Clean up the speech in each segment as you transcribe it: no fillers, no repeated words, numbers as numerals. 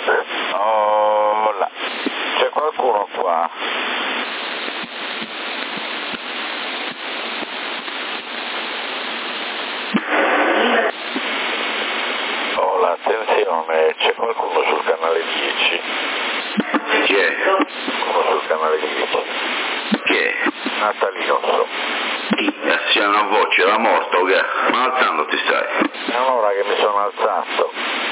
Oh là, c'è qualcuno qua? Oh là, attenzione, c'è qualcuno sul canale 10. Chi è? Qualcuno sul canale 10. Chi è? Natalino so. Chi? C'è una voce, era morto, che? Ma alzandoti stai? È un'ora che mi sono alzato.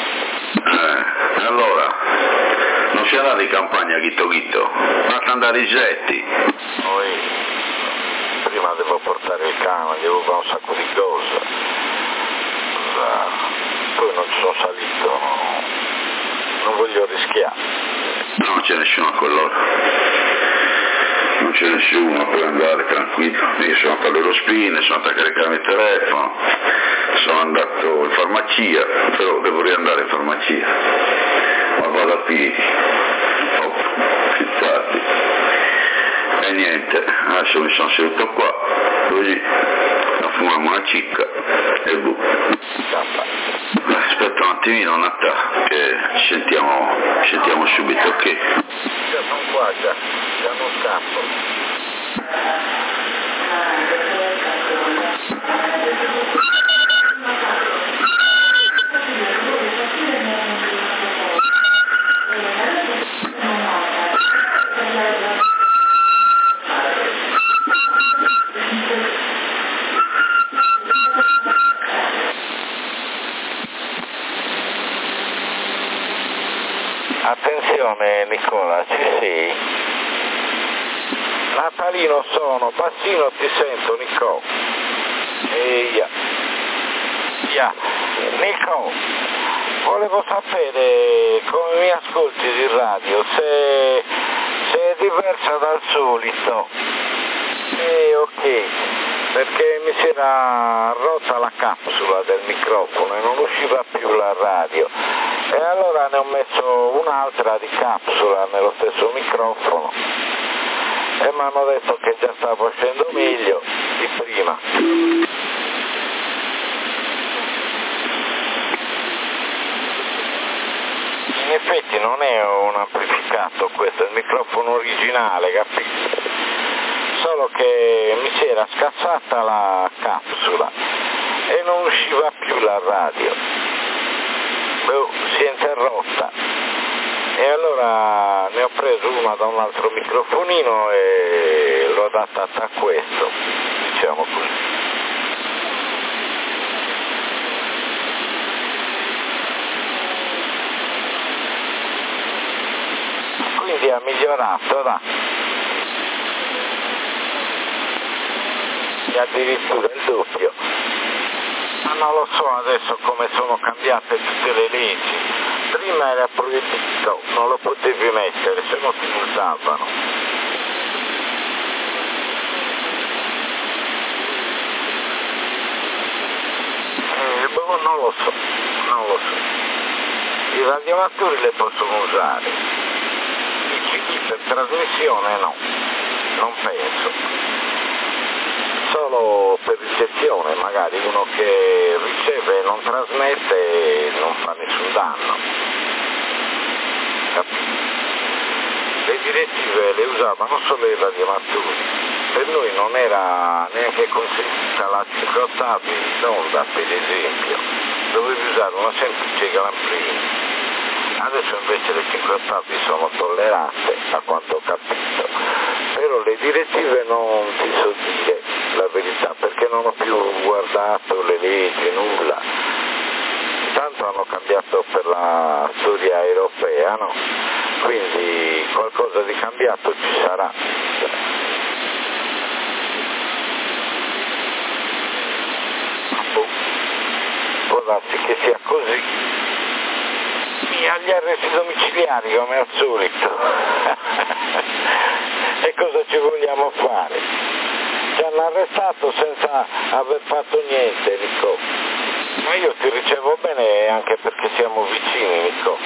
Allora, non c'è là di campagna chitto chitto, basta andare i getti. Poi, prima devo portare il cane, devo fare un sacco di cose. Poi non ci sono salito, no. Non voglio rischiare. No, non c'è nessuno a quell'ora. Non c'è nessuno, puoi andare tranquillo. Io sono andato alle spine, sono andato a caricare il telefono, sono andato in farmacia, però devo riandare in farmacia. Ma vado a piedi. Fizzati. E niente, adesso mi sono seduto qua, così, fumiamo una cicca e boh. Aspetta un attimino, Natta, che ci sentiamo subito, ok? Già sono qua, già non scappo. Attenzione Nicola, ci sei? Natalino sono, bassino ti sento Nico. Nico, volevo sapere come mi ascolti di radio, se è diversa dal solito. Ok, perché mi si era rotta la capsula del microfono e non usciva più la radio. E allora ne ho messo un'altra di capsula nello stesso microfono e mi hanno detto che già sta facendo meglio di prima. In effetti non è un amplificato questo, è il microfono originale, capito? Solo che mi si era scassata la capsula e non usciva più la radio. Si è interrotta e allora ne ho preso una da un altro microfonino e l'ho adattata a questo, diciamo così. Quindi ha migliorato, da. E addirittura il doppio. Ma non lo so adesso come sono cambiate tutte le leggi. Prima era proibito, non lo potevi mettere, se no ti multavano. Non lo so. I radioamatori le possono usare. I CD per trasmissione no, non penso. Solo per ricezione, magari uno che riceve e non trasmette non fa nessun danno. Capito? Le direttive le usavano solo i radioamatori. Per noi non era neanche consentita la 5 ottavi d'onda, per esempio. Dovevi usare una semplice gramplina. Adesso invece le 5 ottavi sono tollerate, a quanto ho capito. Però le direttive non ti so dire la verità, perché non ho più guardato le leggi, nulla. Tanto hanno cambiato per la storia europea, no? Quindi qualcosa di cambiato ci sarà. Può darsi che sia così. Agli arresti domiciliari come al solito. E cosa ci vogliamo fare? Ci hanno arrestato senza aver fatto niente, Nico. Ma io ti ricevo bene anche perché siamo vicini, Nico.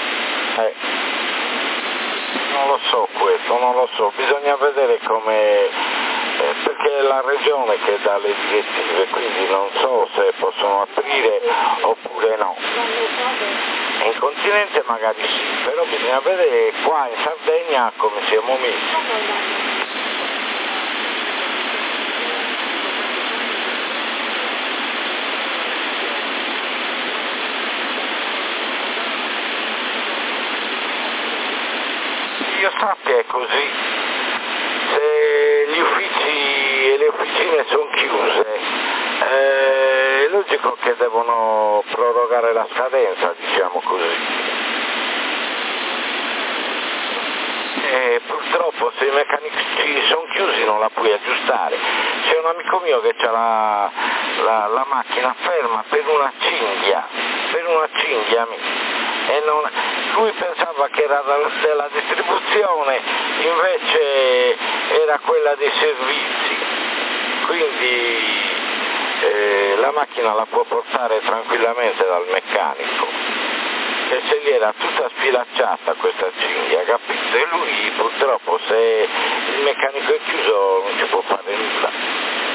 Non lo so questo, non lo so, bisogna vedere come, perché è la regione che dà le direttive, quindi non so se possono aprire oppure no. In continente magari sì, però bisogna vedere qua in Sardegna come siamo messi. Io sappia è così, se gli uffici e le officine sono chiuse, è logico che devono prorogare la scadenza, diciamo così. E purtroppo se i meccanici sono chiusi non la puoi aggiustare. C'è un amico mio che ha la macchina ferma per una cinghia e lui pensava che era della distribuzione, invece era quella dei servizi, quindi la macchina la può portare tranquillamente dal meccanico, e se gli era tutta sfilacciata questa cinghia, capito? E lui purtroppo se il meccanico è chiuso non ci può fare nulla.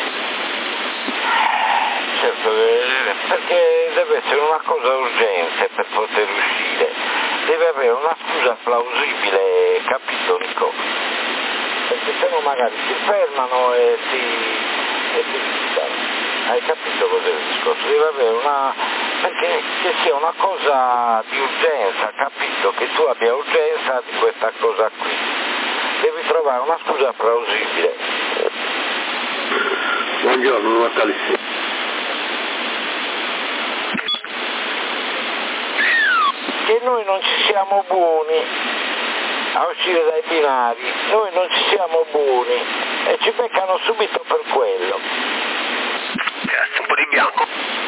Certo, perché deve essere una cosa urgente per poter uscire, deve avere una scusa plausibile, capito Nico? Perché se no magari si fermano e ti buttano. Hai capito cos'è il discorso? Deve avere perché che sia una cosa di urgenza, capito? Che tu abbia urgenza di questa cosa qui. Devi trovare una scusa plausibile. Buongiorno Natale. Che noi non ci siamo buoni a uscire dai binari, noi non ci siamo buoni e ci beccano subito per quello. Grazie, un po' di bianco.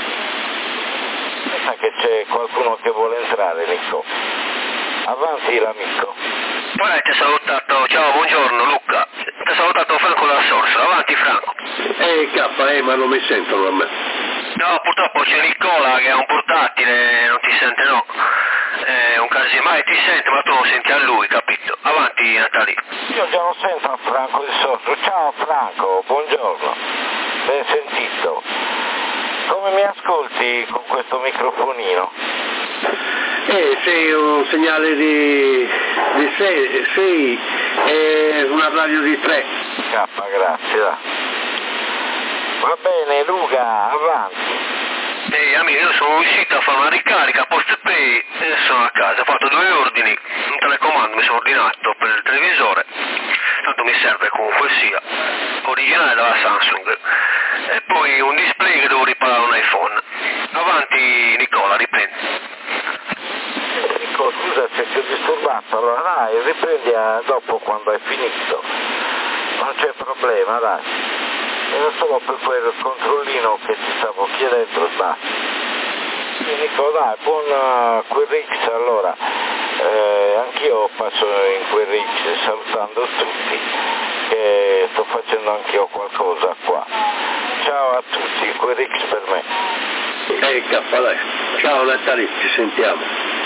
Sa che c'è qualcuno che vuole entrare, Nico. Avanti l'amico. Poi ti ha salutato, ciao, buongiorno Luca. Ti ha salutato Franco da Sorso, avanti Franco. Ma non mi sentono a me. No, purtroppo c'è Nicola che ha un portatile, non ti sente no. È un casino, ma ti sente, ma tu non senti a lui, capito? Avanti Natali. Io già lo sento a Franco di Sorso. Ciao Franco, buongiorno. Ben sentito. Come mi ascolti con questo microfonino? Sei un segnale di 6 e una radio di 3. Grazie, dai. Va bene Luca, avanti. Ehi amico, io sono uscito a fare una ricarica PostePay e sono a casa, ho fatto 2 ordini, un telecomando mi sono ordinato per il televisore, tanto mi serve comunque sia, originale dalla Samsung, e poi un display che devo riparare un iPhone. Avanti Nicola, riprendi. Nico, scusa se ti ho disturbato, allora dai, riprendi dopo quando hai finito, non c'è problema, dai. Era solo per quel controllino che ti stavo chiedendo, basta. Nico, dai, buon Querix, allora, anch'io passo in Querix salutando tutti, che sto facendo anch'io qualcosa qua. Ciao a tutti, Querix per me. Dai. Ciao Natale, ci sentiamo.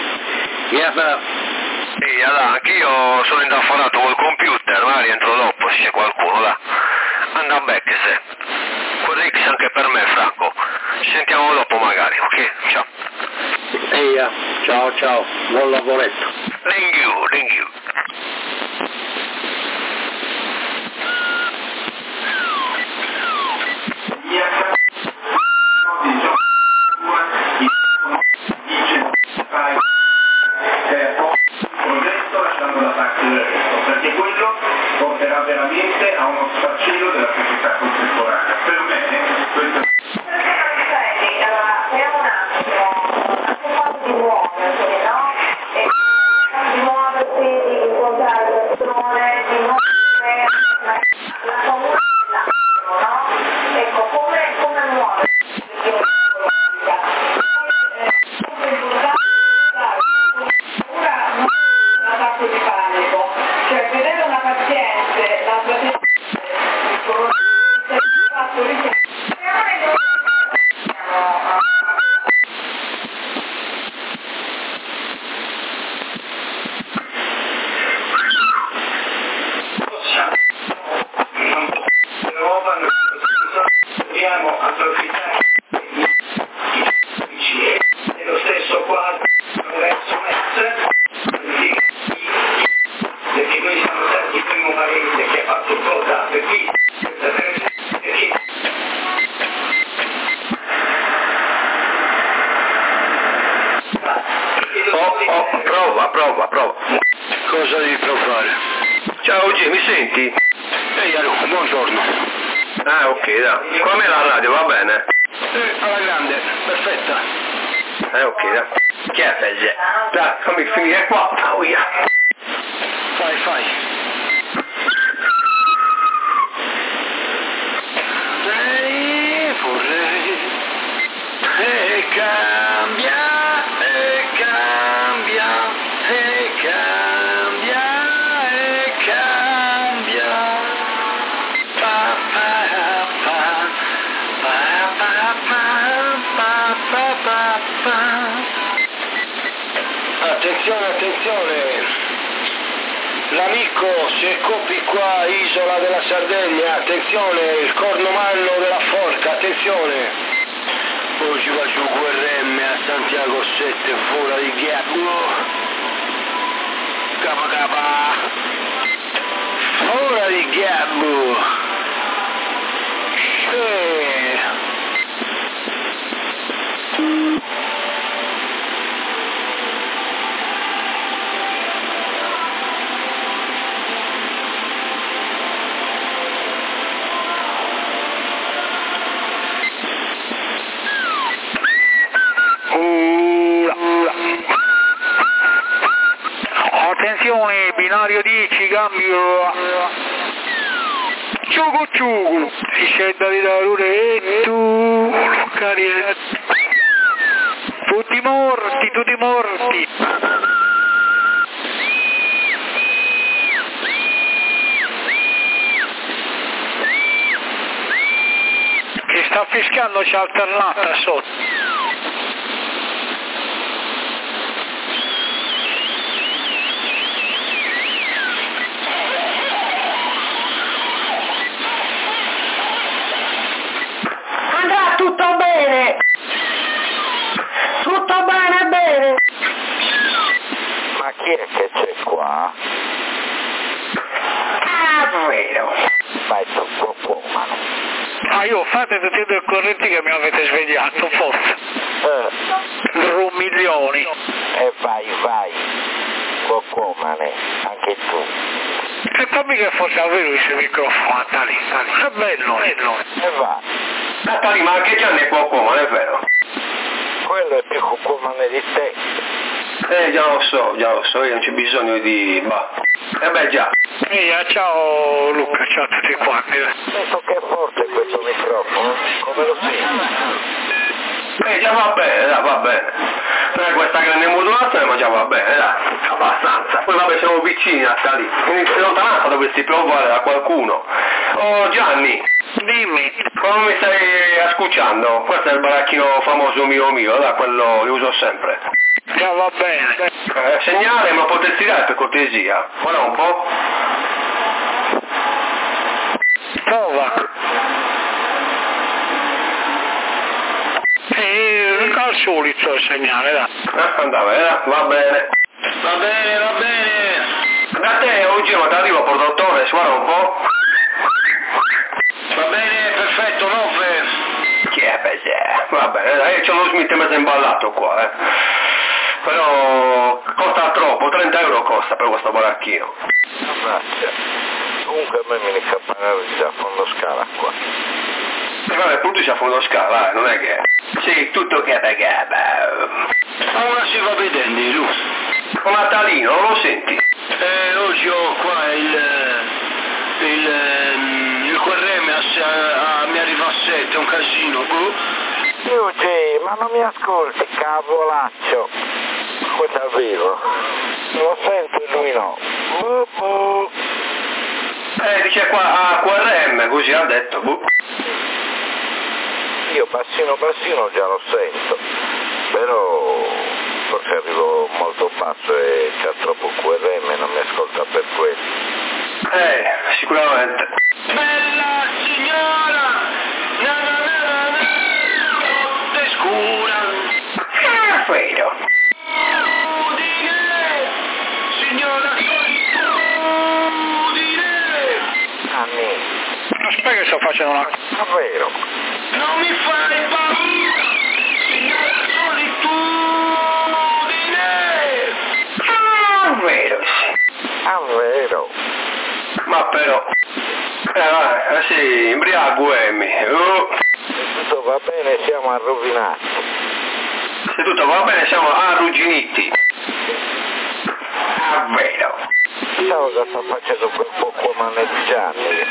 Ehi, allora, anch'io sono indaffarato col computer, ma rientro dopo se c'è qualcuno là. Anda back se. Querix anche per me Franco. Ci sentiamo dopo magari, ok? Ciao. Ciao, buon lavoretto. Thank you. Lasciando la parte del resto, perché quello porterà veramente a uno sfacelo della società contemporanea. Per me questo vediamo un attimo, anche fatto di muoversi, no? E di muoversi, di incontrare le persone, di muovere la comunità, no? Ecco, come muoversi in politica? È importante una parte di panico, cioè vedere una paziente, la paziente Prova. Cosa devi provare? Ciao G, mi senti? Ehi, allora, buongiorno. Ah, ok, dai. Com'è la radio, va bene? Alla grande, perfetta. Ok, dai. Che è peggio? Dai, fammi finire qua. Oh, yeah. Fai. Vorrei e cambia. Attenzione, l'amico se copi qua, isola della Sardegna, attenzione, il cornomanno della forca, attenzione. Oggi va giù QRM a Santiago 7, fuori di Ghiacco. Capa. Fuori di Ghiacco. Attenzione, binario 10, cambio. Ciugu, si scenda di da Loreto, Carietto. Tutti morti. Che sta fischiando, c'è alternata sotto. Tutto bene. Ma chi è che c'è qua? Vero. Ma è troppo comano. Io fate tutti e due corretti che mi avete svegliato, forse. Rumiglioni. E vai. Cocomane, anche tu. E fammi che fosse davvero questo microfono, Tali. È bello. E vai. Natali, ma anche Gianni è poco, ma è vero. Quello è più cocomane di te. Già lo so, io non c'è bisogno di... già. Ciao Luca, ciao a tutti quanti. Sento che è forte questo microfono, come lo senti? Già va bene. Non è questa grande modulazione, ma già va bene, dai, abbastanza. Poi vabbè, siamo vicini a Tali. In lontananza dovresti provare da qualcuno. Oh Gianni, Dimmi. come mi stai ascoltando? Questo è il baracchino famoso mio, da quello che uso sempre. Già va bene. Segnale, ma potresti dare per cortesia? Guarda un po'. Prova. Al solito il segnale, dai. Va bene. Va bene. Da te oggi non ti arrivo per dottore, guarda un po'. Va bene, perfetto, 9. Chi è pesè? Va bene, dai, c'ho lo Smith mezzo imballato qua, Però costa troppo, 30 euro costa per questo baracchino. Grazie. Comunque a me mi inizia a pagare da fondo scala qua. Vabbè, tutto si a fondo scala, non è che... Sì, tutto che è Ma ora si va vedendo, Lu. Un Natalino, non lo senti? Oggi ho qua il QRM mi arriva a 7, è un casino. Luigi, ma non mi ascolti, cavolaccio. Questo è vero. Lo sento e lui no. Dice qua a QRM, così ha detto. Io bassino già lo sento, però forse arrivo molto basso e c'è troppo QRM e non mi ascolta per quello. Sicuramente. Bella signora, notte scura. Fredo. Signora solitudine. Anni, Aspetta che sto facendo una... davvero? Non mi fai paura, signora solitudine. vero. Ma però, sì, imbriaco Emmy. Se tutto va bene siamo arrovinati. Se tutto va bene siamo arrugginiti. Ah, vero. Chissà cosa sta facendo quel poco maneggiante.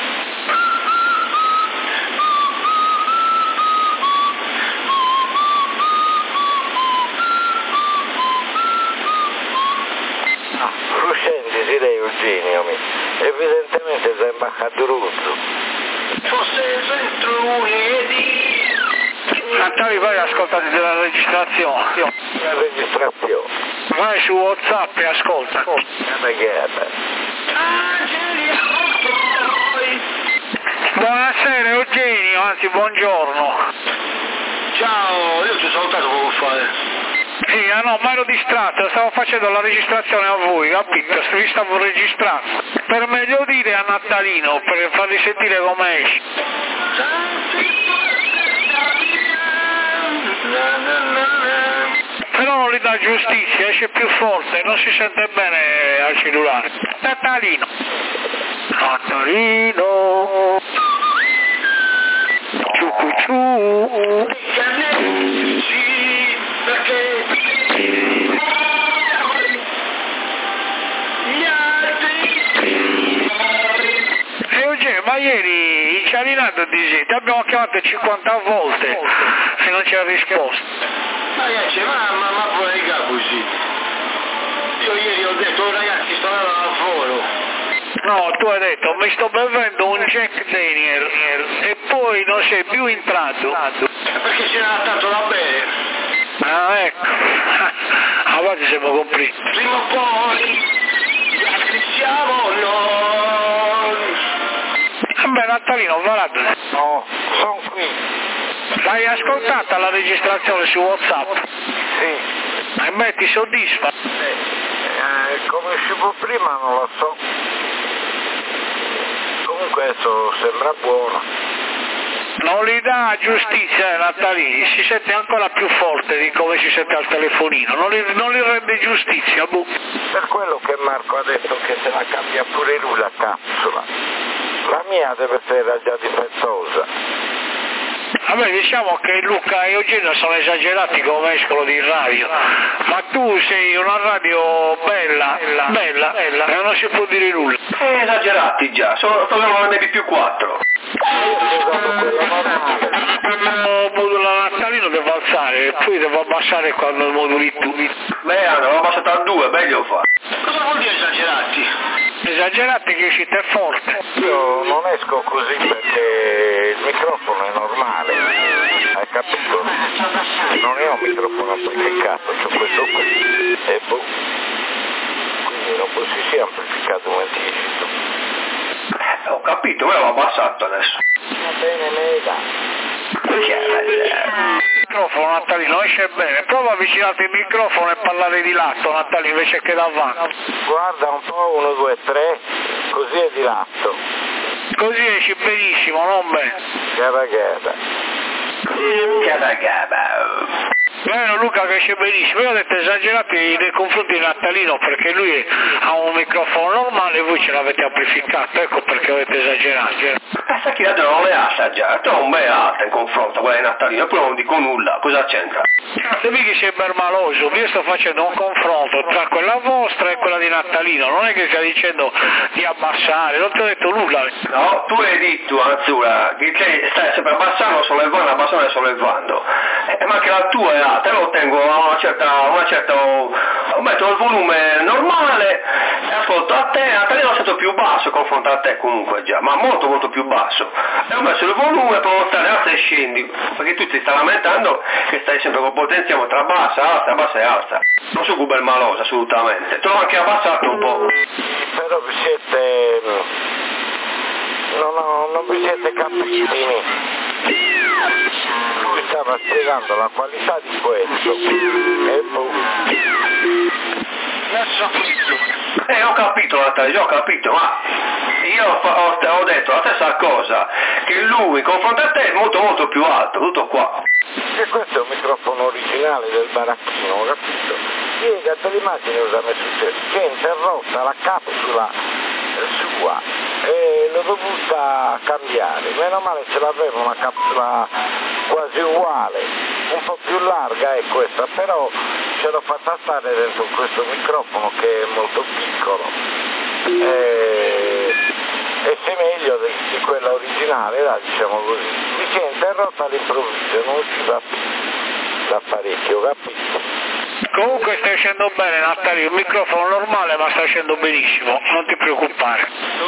Fruscendi, direi Eugenio, evidentemente sei imbaccato ruzzo. Fosse dentro lunedì. Natali, vai ascoltati della registrazione. La registrazione. Vai su WhatsApp e ascolta. Buonasera Eugenio, anzi buongiorno. Ciao, io ti ho salutato poco fa. Sì, no, ma ero distratto, stavo facendo la registrazione a voi, capito? Vi stavo registrando. Per meglio dire a Natalino, per farvi sentire come esce. Però non gli dà giustizia, esce più forte, non si sente bene al cellulare. Natalino. Natalino. Ciu. Sì, perché Eugenio, ma ieri in Cialinato ti abbiamo chiamato 50 volte e non c'è risposta. ragazzi, ma pure così. Io ieri ho detto ragazzi sto andando al lavoro. No, tu hai detto mi sto bevendo un Jack Daniel e poi non sei più entrato. Perché ce n'era tanto da bere. Ah, ecco. A volte siamo compresi. Prima o poi gli altri siamo noi. Vabbè Natalino, guarda. No, sono qui. L'hai ascoltata la registrazione su WhatsApp? Sì. E beh, ti soddisfa? Come uscivo prima non lo so. Comunque adesso sembra buono. Non gli dà giustizia Natalini, si sente ancora più forte di come si sente al telefonino, non gli rende giustizia, boh. Per quello che Marco ha detto che se la cambia pure lui la capsula. La mia deve essere già difettosa. Vabbè, diciamo che Luca e Eugenio sono esagerati come escono di radio, ma tu sei una radio bella, e non si può dire nulla. Esagerati già, sono ne più 4. Il modulo Natalino deve alzare e poi devo abbassare quando moduli tu. Beh, l'ho abbassato a 2, meglio fa. Cosa vuol dire esagerati? Esagerati che siete forte. Io non esco così perché il microfono è normale, hai capito? Non è un microfono amplificato, c'ho questo qui e boh. Quindi non si sia amplificato un anticipo. Ho capito, me l'ho abbassato adesso. Va bene, Mega. Il microfono Natalino esce bene, prova a avvicinarti il microfono e parlare di lato Natalino invece che davanti. Guarda un po', 1, 2, 3, così è di lato. Così esci benissimo, non bene. Gaba. Vero Luca che esce benissimo, io ho detto esagerati nei confronti di Natalino perché lui ha un microfono normale e voi ce l'avete amplificato, ecco perché avete esagerato. Questa chi non le ha assaggiato, è un beata in confronto a quella di Natalino, poi non dico nulla, cosa c'entra? Devi che sei bermaloso, io sto facendo un confronto tra quella vostra e quella di Natalino, non è che stia dicendo di abbassare, non ti ho detto nulla. No, tu hai detto, Anzura, che stai sempre abbassando, sollevando, abbassando e sollevando. Ma che la tua è alta, io lo tengo a una certa, metto il volume normale e ascolto a te, Natalino è stato più basso confronto a te comunque già, ma molto molto più basso. E ho messo il volume per mostrare alza e scendi, perché tu ti stai lamentando che stai sempre con potenziamo tra bassa e alza. Non sono Google maloso assolutamente, te l'ho anche abbassato un po'. Però vi siete... non vi siete capiti. Lui stava spiegando la qualità di questo e boh. Ho capito Natalino, ho capito, ma io ho detto la stessa cosa, che lui in confronto a te è molto molto più alto, tutto qua. E questo è un microfono originale del baracchino, capito? Ieri mica te l'immagini cosa mi è successo? Che è interrotta la capsula sua e l'ho dovuta cambiare. Meno male ce l'avevo una capsula quasi uguale, un po' più larga è questa, però ce l'ho fatta stare dentro questo microfono che è molto piccolo. E se meglio di quella originale, diciamo così. Mi si è interrotta all'improvviso, non usciva da parecchio, capito? Comunque stai facendo bene, Natalio, il microfono normale ma stai facendo benissimo, non ti preoccupare.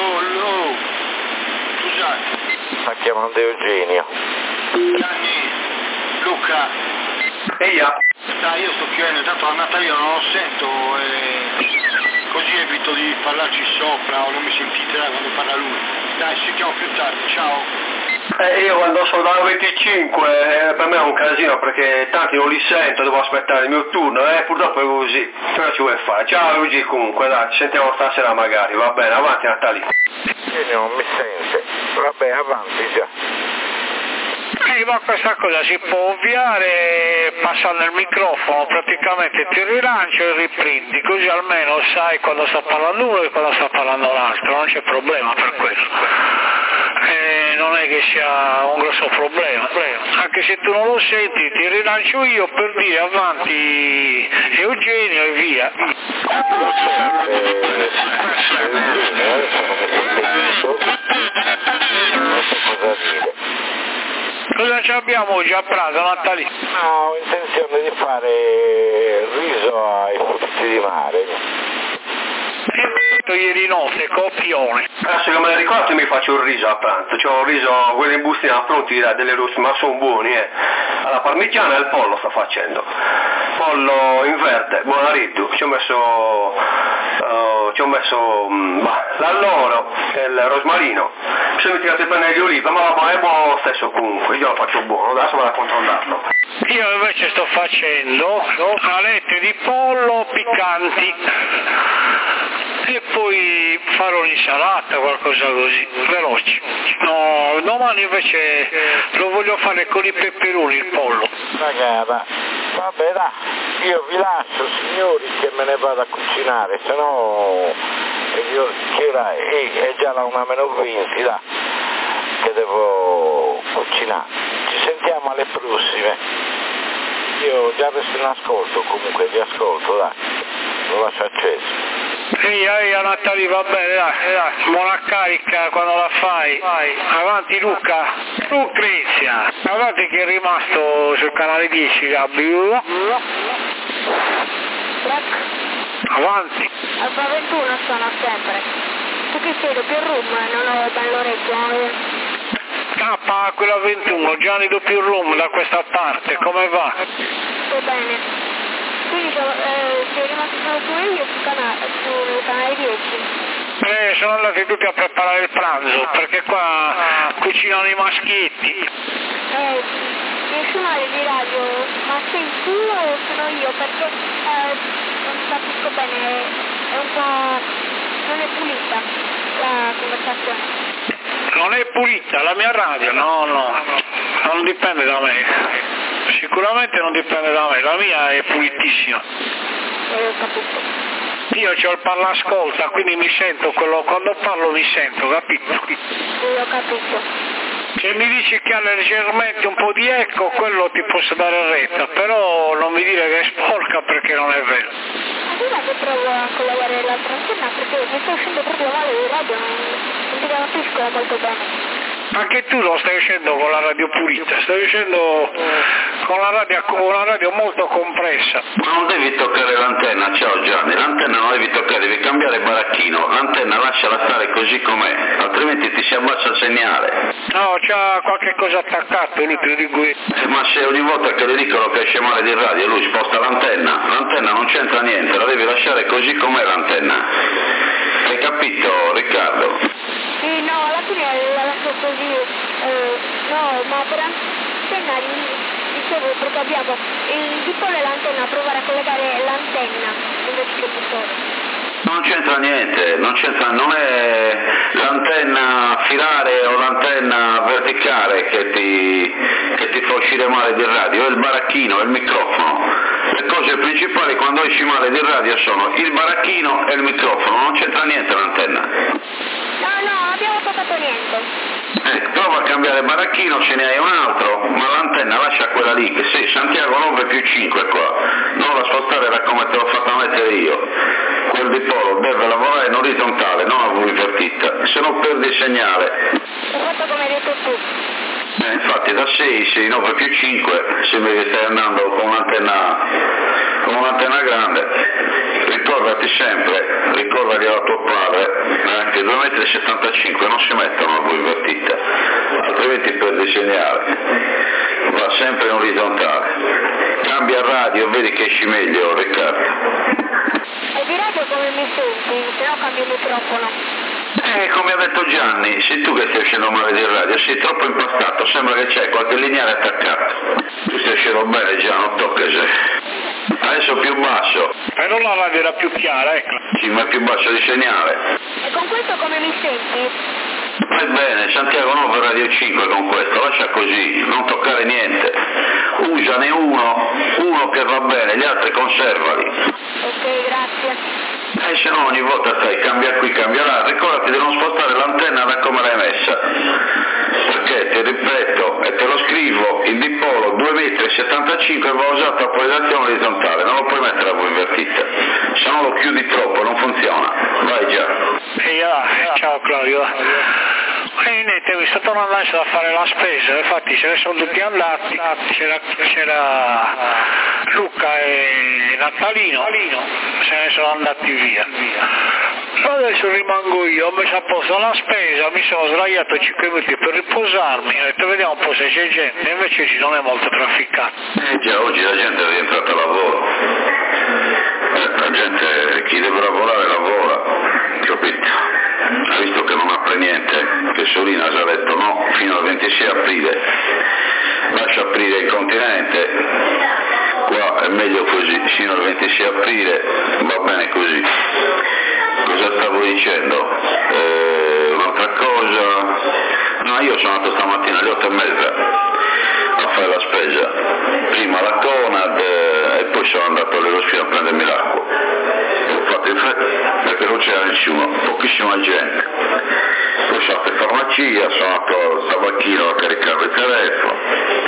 Scusate. Sta chiamando Eugenio. Gianni, Luca. Eia. Dai, io sto chiudendo, tanto la Natalia non lo sento così evito di parlarci sopra o non mi sentite quando parla lui. Dai, ci sentiamo più tardi, ciao. Io quando sono dalla 25 per me è un casino perché tanti non li sento, devo aspettare il mio turno, purtroppo è così. Però ci vuoi fare? Ciao Luigi, comunque dai, ci sentiamo stasera magari, va bene, avanti Natali. Eugenio non mi sente, vabbè avanti già. Ma questa cosa si può ovviare passando il microfono, praticamente ti rilancio e riprendi, così almeno sai quando sta parlando uno e quando sta parlando l'altro, non c'è problema per questo. Non è che sia un grosso problema, anche se tu non lo senti ti rilancio io per dire avanti Eugenio e via. Non so cosa dire. Cosa ci abbiamo oggi a Prato, Natalì? Ho intenzione di fare riso ai frutti di mare. Ieri notte, copione. Adesso che me ne ricordo mi faccio un riso a pranzo, c'ho un riso, quelli in bustina pronti delle rosse, ma sono buoni, alla parmigiana e il pollo sto facendo. Pollo in verde, buonaritto, ci ho messo l'alloro e il rosmarino, mi sono tirato i pennelli di oliva, ma è buono lo stesso comunque, io lo faccio buono, adesso vado a controllarlo. Io invece sto facendo alette di pollo piccanti e poi farò un'insalata, qualcosa così, veloce. No, domani invece lo voglio fare con i peperoni, il pollo. Ragazza, vabbè dai, io vi lascio signori che me ne vado a cucinare, se no è già la 1:20, dai, che devo cucinare. Ci sentiamo alle prossime. Io già adesso in ascolto, comunque vi ascolto, dai, lo lascio acceso. Ehi Natali, va bene, dai, buona carica quando la fai. Avanti Luca, Lucrezia, avanti che è rimasto sul canale 10 Gabri. Avanti. Alfa 21 sono sempre. Tu che sei doppio room, non ho bell'orecchio. K, quella 21, Gianni doppio room da questa parte, come va? Sto bene. Quindi sei rimasto solo tu e io sul canale 10. Sono andati tutti a preparare il pranzo, perché qua cucinano i maschietti. Riesci male di radio, ma sei tu o sono io? Perché non capisco bene, è un po'... non è pulita la conversazione. Non è pulita la mia radio? No, non dipende da me. Sicuramente non dipende da me, la mia è pulitissima. Ho capito. Io c'ho il parlascolta, quindi mi sento quando parlo mi sento, capito? Ho capito. Se mi dici che ha leggermente un po' di eco, quello ti posso dare retta, però non mi dire che è sporca perché non è vero. Allora che provo a collegare l'altra antena perché mi sto uscendo proprio male di radio, non ti capisco molto bene. Anche tu lo stai facendo con la radio pulita, stai facendo con una radio molto compressa. Non devi toccare l'antenna, ciao Gianni, l'antenna non devi toccare, devi cambiare baracchino, l'antenna lasciala stare così com'è, altrimenti ti si abbassa il segnale. No, c'ha qualche cosa attaccato, lui te lo dico io. Ma se ogni volta che le dicono che esce male di radio lui sposta l'antenna non c'entra niente, la devi lasciare così com'è l'antenna. Hai capito Riccardo? Sì, no, alla fine la lascio così, no, ma per antenna dicevo perché abbiamo il piccolo e l'antenna, provare a collegare l'antenna invece che il piccolo. Non c'entra niente, non è l'antenna filare o l'antenna verticale che ti fa uscire male di radio, è il baracchino, è il microfono. Le cose principali quando esci male di radio sono il baracchino e il microfono, non c'entra niente l'antenna. No, non abbiamo toccato niente. Prova a cambiare baracchino, ce ne hai un altro, ma l'antenna lascia quella lì, che sei Santiago 9+5 qua, non la spostare da come te l'ho fatta mettere io. Quel dipolo deve lavorare in orizzontale, non a invertita, se no perdi il segnale. Ho fatto come hai detto tu. Infatti da 6 sei 9+5, sembra che stai andando con un'antenna grande. Ricordati sempre, ricordati alla tuo padre, che 2,75 m non si mettono a invertita, altrimenti perdi segnale. Va sempre in orizzontale. Cambia radio, vedi che esci meglio, Riccardo. E di radio come mi senti? Se no cambio il microfono. Come ha detto Gianni, sei tu che stai uscendo male di radio, sei troppo impastato, sembra che c'è qualche lineare attaccato. Tu stai uscendo bene già, non tocca se. Adesso più basso. Però la radio era più chiara, ecco. Sì, ma è più basso di segnale. E con questo come mi senti? Vai bene, Santiago 9 Radio 5 con questo, lascia così, non toccare niente. Usane uno che va bene, gli altri conservali. Ok, grazie. Se no ogni volta stai, cambia qui, cambia là, ricordati di non spostare l'antenna da come l'hai messa. Perché, ti ripeto, e te lo scrivo, il dipolo 2,75 m va usato a polarizzazione orizzontale, non lo puoi mettere a V invertita, se no lo chiudi troppo, non funziona. Vai già. Ciao Claudio. E niente, mi sto tornando adesso a fare la spesa, infatti se ne sono tutti andati, c'era Luca e Natalino, se ne sono andati via. Adesso rimango io, ho messo a posto la spesa, mi sono sdraiato 5 minuti per riposarmi, ho detto vediamo un po' se c'è gente, invece non è molto trafficato. Già, oggi la gente è rientrata a lavoro, la gente, chi deve lavorare lavora, capito? Ha visto che non apre niente, che Solinas ha detto no, fino al 26 aprile, lascia aprire il continente, qua è meglio così, fino al 26 aprile va bene così. Cosa stavo dicendo? Un'altra cosa, no, io sono andato stamattina alle 8:30 a fare la spesa, prima la Conad e poi sono andato all'Erospino a prendermi l'acqua. Ho fatto in fretta perché non c'era nessuno, pochissima gente. Poi sono andato in farmacia, sono andato al tabacchino a caricare il telefono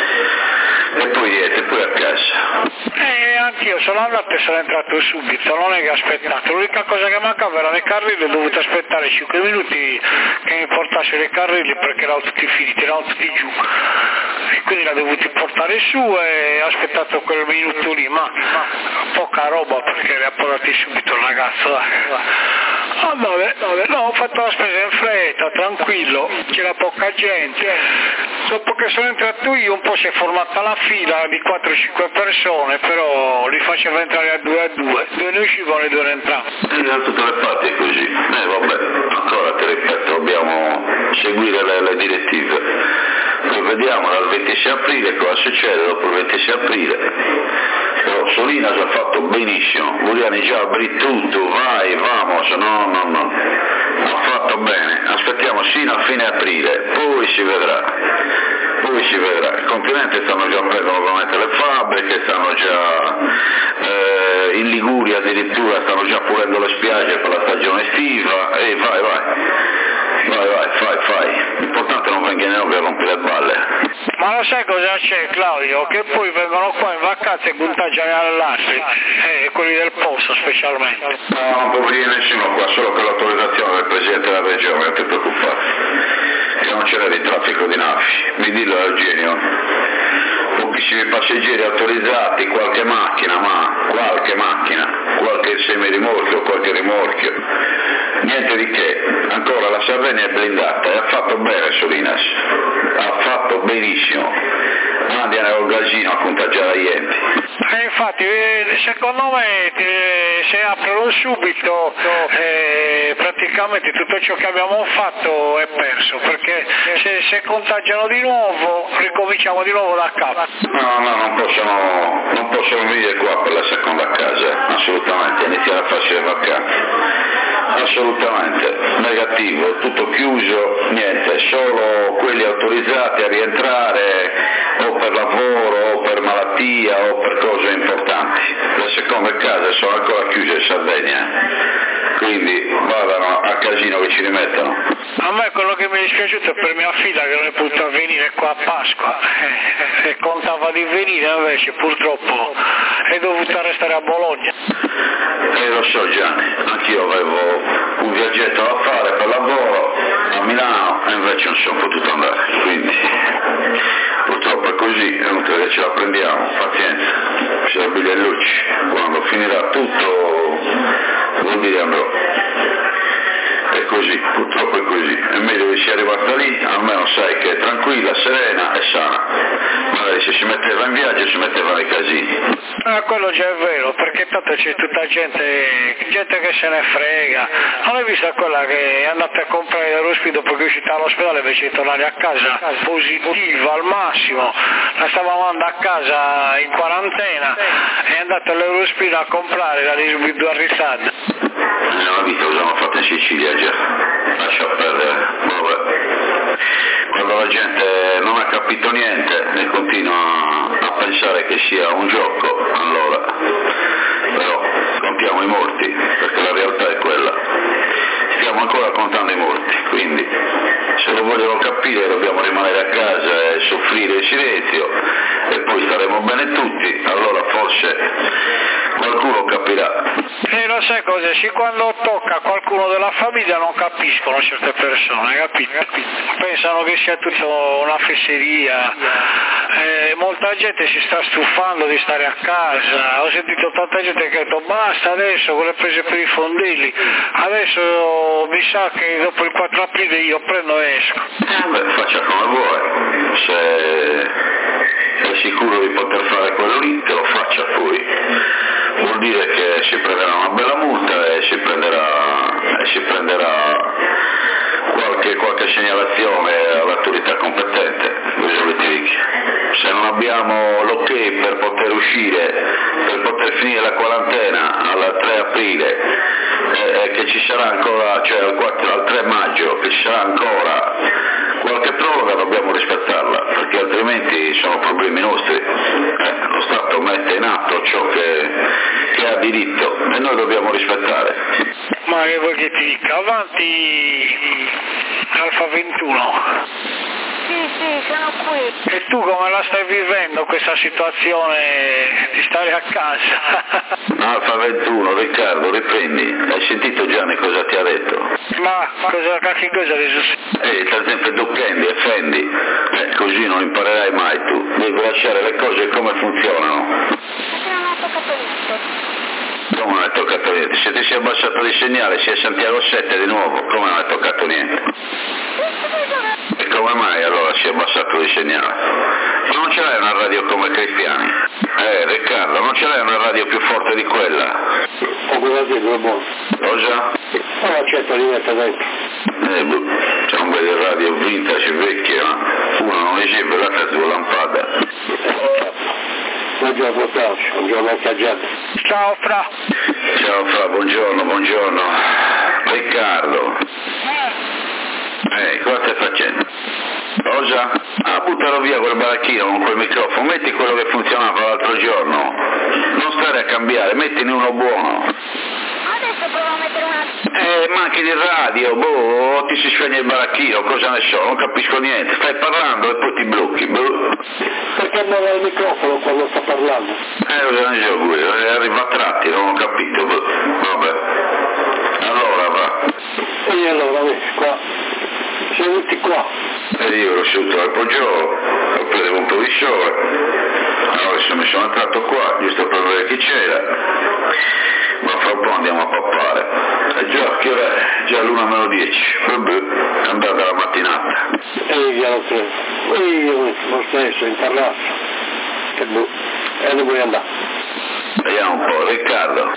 e poi niente, poi a casa. Anch'io sono andato e sono entrato subito, non è che ho aspettato, l'unica cosa che mancava erano i carrilli, ho dovuto aspettare 5 minuti che mi portassero i carrilli perché erano tutti finiti, erano tutti giù. E quindi l'ho dovuti portare su e ho aspettato quel minuto lì, ma poca roba perché li ha portati subito il ragazzo. Vabbè, no, ho fatto la spesa in fretta, tranquillo, c'era poca gente. Dopo che sono entrato io un po' si è formata la fila di 4-5 persone, però li faceva entrare a 2 a 2, 2 ne uscivano e 2 ne entravano. Da tutte le parti è così, vabbè, ancora ti ripeto, dobbiamo seguire le direttive. Poi vediamo dal 26 aprile cosa succede dopo il 26 aprile. Però Solinas ha fatto benissimo, Giuliani già aprì tutto, vai, vamos, no, ha fatto bene, aspettiamo sino a fine aprile, poi si vedrà, il continente stanno già aprendo nuovamente le fabbriche, stanno già in Liguria addirittura stanno già pulendo le spiagge per la stagione estiva, e vai, fai, l'importante non venga neanche a rompere le balle. Ma lo sai cosa c'è Claudio? Che poi vengono qua in vacanza e contagiano all'altri, quelli del posto specialmente. No, non può venire nessuno qua, solo con l'autorizzazione del Presidente della Regione, non ti preoccupare. Che non c'era di traffico di navi, mi dillo Eugenio. Pochissimi passeggeri autorizzati, qualche macchina, qualche semirimorchio, qualche rimorchio, niente di che. Ancora la Sardegna è blindata e ha fatto bene Solinas, ha fatto benissimo, mandi a Gasino a contagiare gli enti. Infatti secondo me se aprono subito praticamente tutto ciò che abbiamo fatto è perso, perché se contagiano di nuovo ricominciamo di nuovo da capo. No, non possono venire qua per la seconda casa, assolutamente, iniziare a farsi le vacanze. Assolutamente, negativo, tutto chiuso, niente, solo quelli autorizzati a rientrare o per lavoro o per malattia o per cose importanti. le seconde case sono ancora chiuse in Sardegna, quindi vadano a casino che ci rimettono. A me quello che mi è dispiaciuto è per mia figlia che non è potuta venire qua a Pasqua, e contava di venire, invece purtroppo è dovuta restare a Bologna. Lo so Gianni, anch'io avevo un viaggetto da fare per lavoro a Milano e invece non sono potuto andare, quindi purtroppo è così, è inutile che ce la prendiamo, pazienza, c'è Bigliellucci, quando finirà tutto vuol dire andrò. È così, purtroppo è così, è meglio che sia arrivata lì, almeno sai che è tranquilla, serena e sana, magari se si metteva in viaggio si metteva nei casini. Quello già è vero, perché tanto c'è tutta gente che se ne frega. Non hai visto quella che è andata a comprare l'Eurospin dopo che è uscita dall'ospedale invece di tornare a casa positiva al massimo, la stavamo andando a casa in quarantena, è andata all'Eurospin a comprare la disubito a Rissad. Nella vita usavamo fatto in Sicilia già, lascia perdere, vabbè. Quando la gente non ha capito niente e continua a pensare che sia un gioco, allora però contiamo i morti, perché la realtà è quella, stiamo ancora contando i morti, quindi se lo vogliono capire dobbiamo rimanere a casa e soffrire in silenzio e poi staremo bene tutti, allora forse qualcuno capirà. E lo sai cosa? Sì, quando tocca a qualcuno della famiglia non capiscono certe persone, capito? Pensano che sia tutta una fesseria, molta gente si sta stufando di stare a casa, ho sentito tanta gente che ha detto basta adesso con le prese per i fondelli, adesso mi sa che dopo il 4 aprile io prendo e esco. Beh, faccia come vuoi, se è sicuro di poter fare quello lì, te lo faccia poi, vuol dire che si prenderà una bella multa e si prenderà qualche segnalazione all'autorità competente, se non abbiamo l'ok per poter uscire, per poter finire la quarantena al 3 aprile, che ci sarà ancora, cioè al 3 maggio, che ci sarà ancora qualche proroga, dobbiamo rispettarla, perché altrimenti sono problemi nostri. Lo Stato mette in atto ciò che ha diritto e noi dobbiamo rispettare. Ma che vuoi che ti dica? Avanti Alfa 21. Sì, sono qui. E tu come la stai vivendo questa situazione di stare a casa? Alfa 21, Riccardo, riprendi. Hai sentito Gianni cosa ti ha detto? Ma che cosa adesso? Sta sempre ducchendi e fendi. Così non imparerai mai tu. Devi lasciare le cose come funzionano. Perché non ho toccato niente? Come non hai toccato niente? Se ti sei abbassato di segnale, si è Santiago 7 di nuovo, come non hai toccato niente? E come mai allora si è abbassato di segnale? Ma non ce l'hai una radio come Cristiani? Riccardo, non ce l'hai una radio più forte di quella? Ho quella di due buone. Cosa? Non accetto di mettere dentro. C'è un bel radio vintage vecchio, uno non esce, l'altra è due lampada. Buongiorno Claudio, buongiorno anche a Gianni. Ciao Fra. Ciao Fra, buongiorno. Riccardo. Cosa stai facendo? Cosa? Buttalo via quel baracchino con quel microfono, metti quello che funzionava l'altro giorno. Non stare a cambiare, mettine uno buono. Adesso provo a mettere una... Manchi di radio, ti si spegne il baracchino, cosa ne so, non capisco niente, stai parlando e poi ti blocchi, Perché muove il microfono quando sta parlando? Cosa ne so pure, arriva a tratti, non ho capito, vabbè. Allora va. E allora, qua. Siamo tutti qua. E io ero seduto al poggiolo, ho preso un po' di sole, adesso mi sono entrato qua, giusto per vedere chi c'era, ma fra un po' andiamo a pappare. Già, che ora è? Già l'1:10, vabbè, è andata la mattinata. Piano piano. Io lo stesso, in terrazzo. Che e dove vuoi andare? Vediamo un po', Riccardo.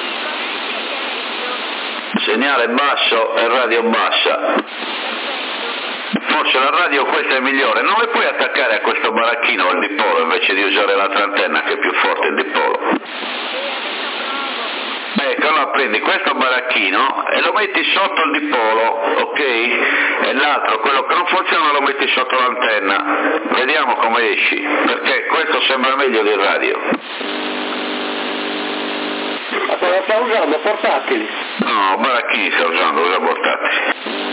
Segnale basso e radio bassa. Forse la radio questa è migliore, non le puoi attaccare a questo baracchino al dipolo invece di usare l'altra antenna che è più forte il dipolo. Ecco, allora prendi questo baracchino e lo metti sotto il dipolo, ok? E l'altro, quello che non funziona, lo metti sotto l'antenna. Vediamo come esci, perché questo sembra meglio del radio. cosa sta usando? Portatili? No, baracchini sta usando, usa portatili.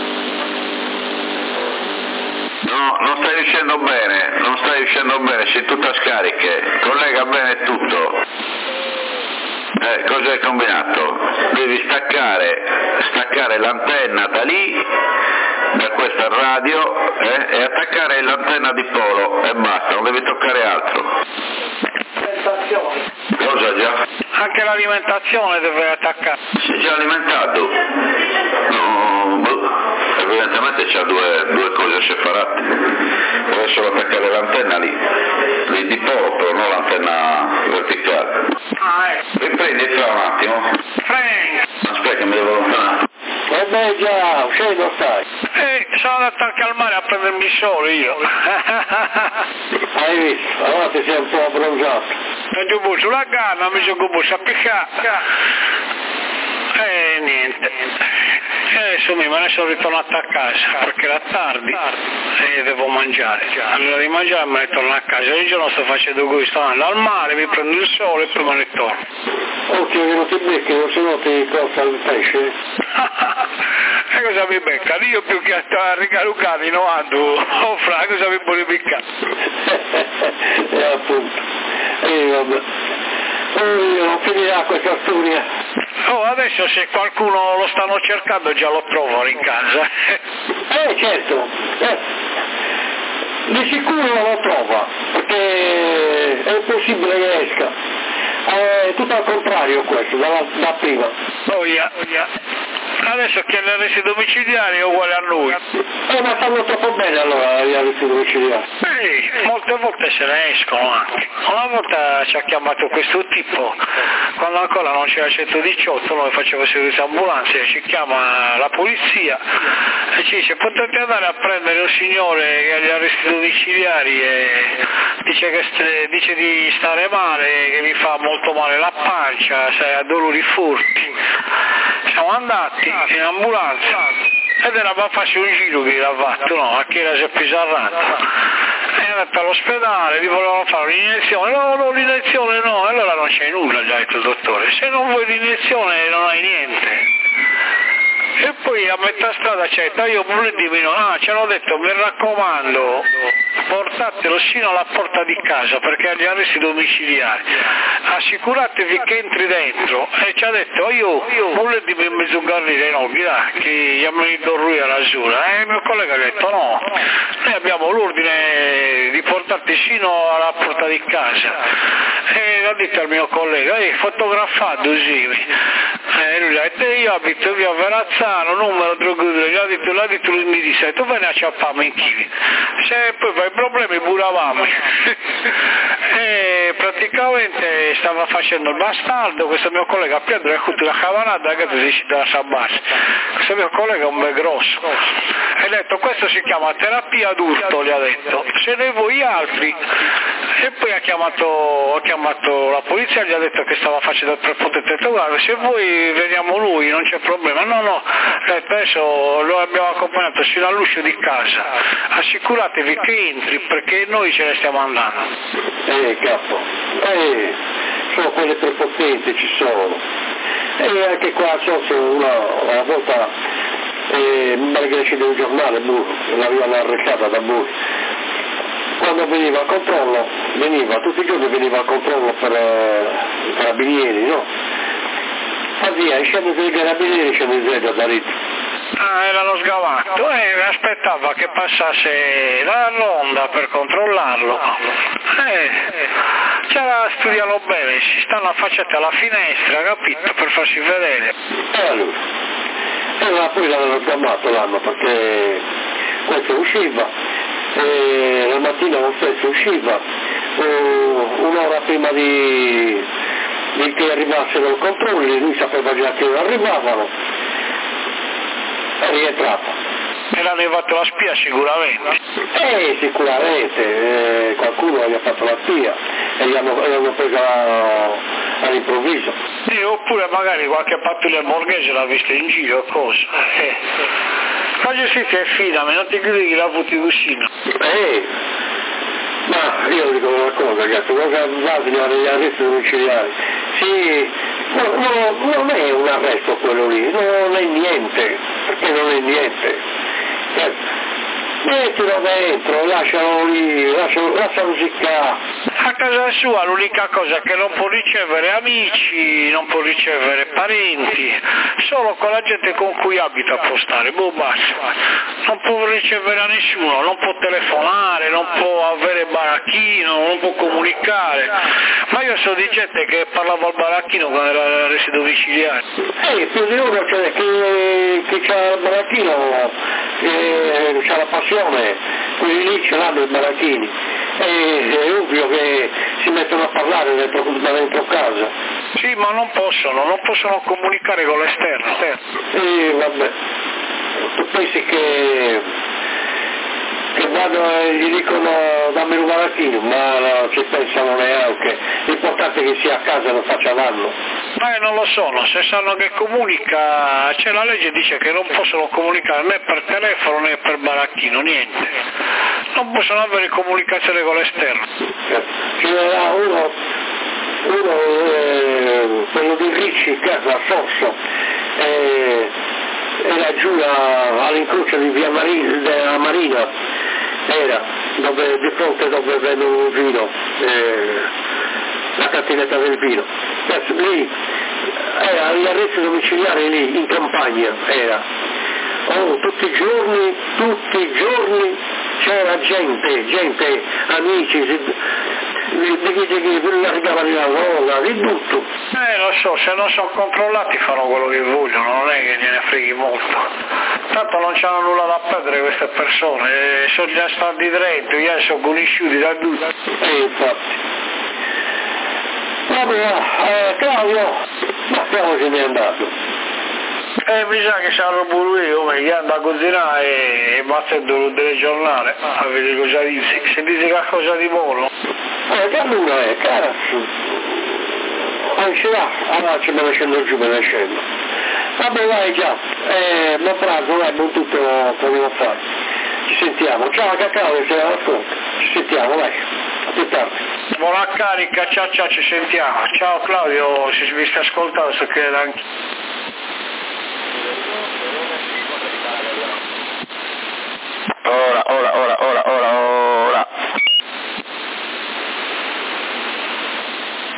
No, non stai riuscendo bene, sei tutta scariche, collega bene tutto. Cosa hai combinato? Devi staccare l'antenna da lì, da questa radio, e attaccare l'antenna di polo e basta, non devi toccare altro. Cosa già? Anche l'alimentazione deve attaccare. Si è già alimentato. No, evidentemente c'ha due cose separate. Deve solo attaccare l'antenna lì di polo, però non l'antenna verticale. Riprendi fra un attimo. Aspetta, mi devo allontanare. Beh già, scendo stai. Sono andato anche al mare a prendermi il sole io. Hai visto? Allora ti sei un po' abbronzato. E giù sulla canna mi sono messo a piccare. E niente. E adesso me ne sono ritornato a casa perché era tardi e devo mangiare. Allora di mangiare me ne torno a casa. Oggi giorno sto facendo questo, sto andando al mare, mi prendo il sole e poi me ne torno. Occhio che non ti becchi, se no ti costa il pesce. E cosa mi becca? Io più che a ricarucare non ando, fra cosa mi vuole beccare? Appunto. Vabbè. Non finirà questa storia. Adesso se qualcuno lo stanno cercando già lo trovano in casa. Certo. Di sicuro lo trova, perché è impossibile che esca. È tutto al contrario questo, da prima. Adesso che l'arresto domiciliare è uguale a lui. Ma stanno troppo bene allora gli arresti domiciliari. Molte volte se ne escono anche. Una volta ci ha chiamato questo tipo, quando ancora non c'era 118, noi faceva servizio ambulanze, ci chiama la polizia e ci dice potete andare a prendere un signore che ha gli arresti domiciliari e dice di stare male, che gli fa molto male la pancia, ha dolori forti. Siamo andati in ambulanza ed era per farsi un giro che l'ha fatto, no, a che era si è pisarrato. È andato all'ospedale, gli volevano fare un'iniezione, no, l'iniezione no, allora non c'è nulla, gli ha detto il dottore, se non vuoi l'iniezione non hai niente. E poi a metà strada c'è, io ci hanno detto, mi raccomando, portatelo sino alla porta di casa perché agli arresti domiciliari, assicuratevi che entri dentro. E ci ha detto, io volete in mezzo a garrire, no, che gli hanno detto lui a ragione. E il mio collega ha detto, no, noi abbiamo l'ordine di portarti sino alla porta di casa. E ha detto al mio collega, fotografato sì. E lui ha detto, io abito via Verazzano, numero 3, gli ha detto lui mi disse, tu vieni a ciappare in chivi. Se poi fai problemi pure avamo. E praticamente stava facendo il bastardo, questo mio collega a Pietro ha avuto la cavanata che si dice da Sabassi. Questo mio collega è un bel grosso. E ha detto, questo si chiama terapia d'urto, gli ha detto. Se ne vuoi altri. E poi ha chiamato la polizia, gli ha detto che stava facendo il prepotente, guarda, se vuoi veniamo lui, non c'è problema. No, adesso lo abbiamo accompagnato fino all'uscio di casa, assicuratevi che entri perché noi ce ne stiamo andando. Capo, sono quelle prepotenti, ci sono. E anche qua una volta mi pare che esce un giornale, l'avevano arrestata da Burri. Quando veniva a controllo, tutti i giorni veniva a controllo per i carabinieri, no? Via, scende dei carabinieri, scende il zero da ritmo. Erano sgavato e aspettava che passasse la ronda per controllarlo. Studiano bene, si stanno affacciati alla finestra, capito, per farsi vedere. Allora poi l'hanno chiamato l'anno perché questo usciva. La mattina lo stesso usciva un'ora prima di che arrivassero i controlli, lui sapeva già che arrivavano, è rientrato. E l'hanno levato la spia sicuramente? Sicuramente, qualcuno gli ha fatto la spia e gli hanno presa all'improvviso. Oppure magari qualche pattuglia borghese l'ha vista in giro e cosa. Voglio sì che è fidami, non ti credi che l'ha avuto vicino. Ma io dico una cosa, ragazzi, cosa va a signare gli arresti domiciliari? Sì, non è un arresto quello lì, non è niente, perché non è niente. Mettilo dentro, lascialo lì, lascialo ziccare. A casa sua l'unica cosa è che non può ricevere amici, non può ricevere parenti, solo con la gente con cui abita può stare, basta. Non può ricevere a nessuno, non può telefonare, non può avere baracchino, non può comunicare. Ma io so di gente che parlava al baracchino quando era arresto domiciliare. Più di uno c'è chi c'ha il baracchino, c'ha la passione, quelli lì ce l'hanno i baracchini. È ovvio che si mettono a parlare dentro casa. Sì, ma non possono comunicare con l'esterno. Vabbè, tu pensi che vanno e gli dicono dammi un baracchino, ma no, ci pensano neanche, l'importante è che sia a casa e non faccia danno. Non lo sono, se sanno che comunica, c'è la legge dice che non possono comunicare né per telefono né per baracchino, niente. Non possono avere comunicazione con l'esterno. Ce n'era uno quello di Ricci, casa Sosso, era giù all'incrocio di via della Marina, era di fronte dove vendono il vino, la cantinetta del vino. Lì era agli arresti domiciliari lì, in campagna era. Tutti i giorni c'era gente, amici, che largavano la droga, di tutto. Lo so, se non sono controllati fanno quello che vogliono, non è che gliene freghi molto. Tanto non c'hanno nulla da perdere queste persone, sono già stati dritti, ieri sono conosciuti da tutti. Infatti. Vabbè, Claudio, ma Claudio se n'è andato. Mi sa che sarò pure io, che anda a cucinare e basta il telegiornale a vedere cosa dice. Se dice qualcosa di buono. Che allora è, cazzo. Non ce l'ha, allora me ne scendo giù, Vabbè, vai già, buon pranzo, vai, buon tutto come lo fai. Ci sentiamo, ciao Cacao, se l'ascolta. Ci sentiamo, vai, a più tardi. Buona carica, ciao, ci sentiamo. Ciao Claudio, se mi stai ascoltando, so che anche. Ora,